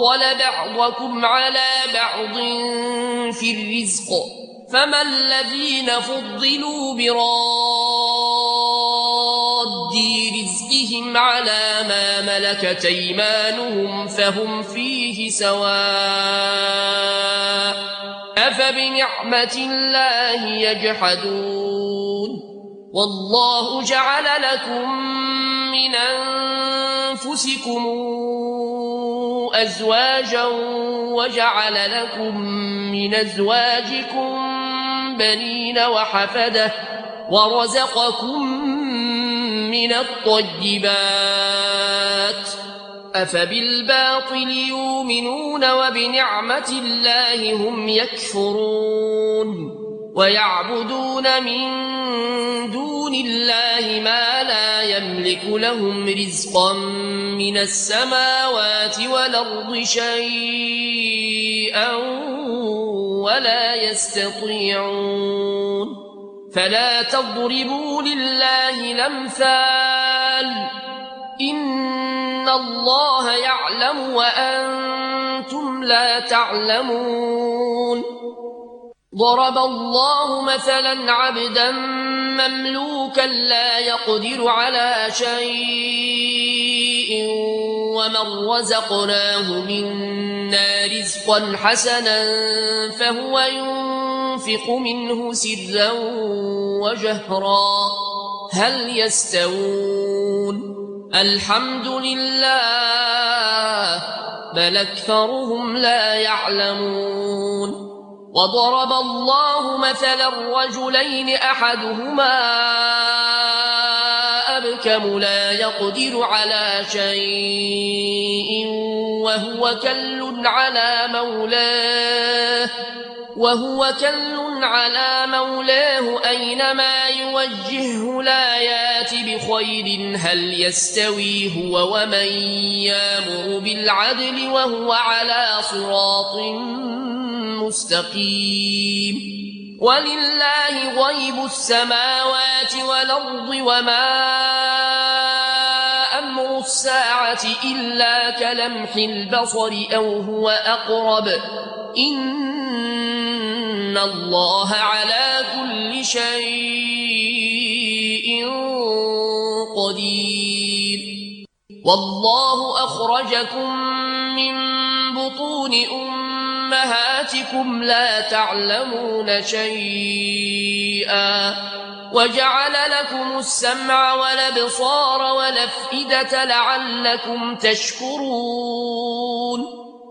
وفضل بعضكم على بعض في الرزق فما الذين فضلوا براد رزقهم على ما ملكت أيمانهم فهم فيه سواء أفبنعمة الله يجحدون والله جعل لكم من أنفسكم أزواجا وجعل لكم من أزواجكم بنين وحفدة ورزقكم من الطيبات أفبالباطل يؤمنون وبنعمة الله هم يكفرون ويعبدون من دون الله ما لا يملك لهم رزقا من السماوات والأرض شيئا ولا يستطيعون فلا تضربوا لله الأمثال إن الله يعلم وأنتم لا تعلمون ضرب الله مثلا عبدا مملوكا لا يقدر على شيء ومن رزقناه منا رزقا حسنا فهو ينفق منه سرا وجهرا هل يستوون الحمد لله بل أكثرهم لا يعلمون وضرب الله مثلا رجلين أحدهما أبكم لا يقدر على شيء وهو كل على مولاه أينما يوجهه لا يات بخير هل يستوي هو ومن يامر بالعدل وهو على صراط مستقيم ولله غيب السماوات والأرض وما أمر الساعة إلا كلمح البصر أو هو أقرب إن الله على كل شيء قدير والله أخرجكم من بطون أمهاتكم لا تعلمون شيئا وجعل لكم السمع والأبصار والأفئدة لعلكم تشكرون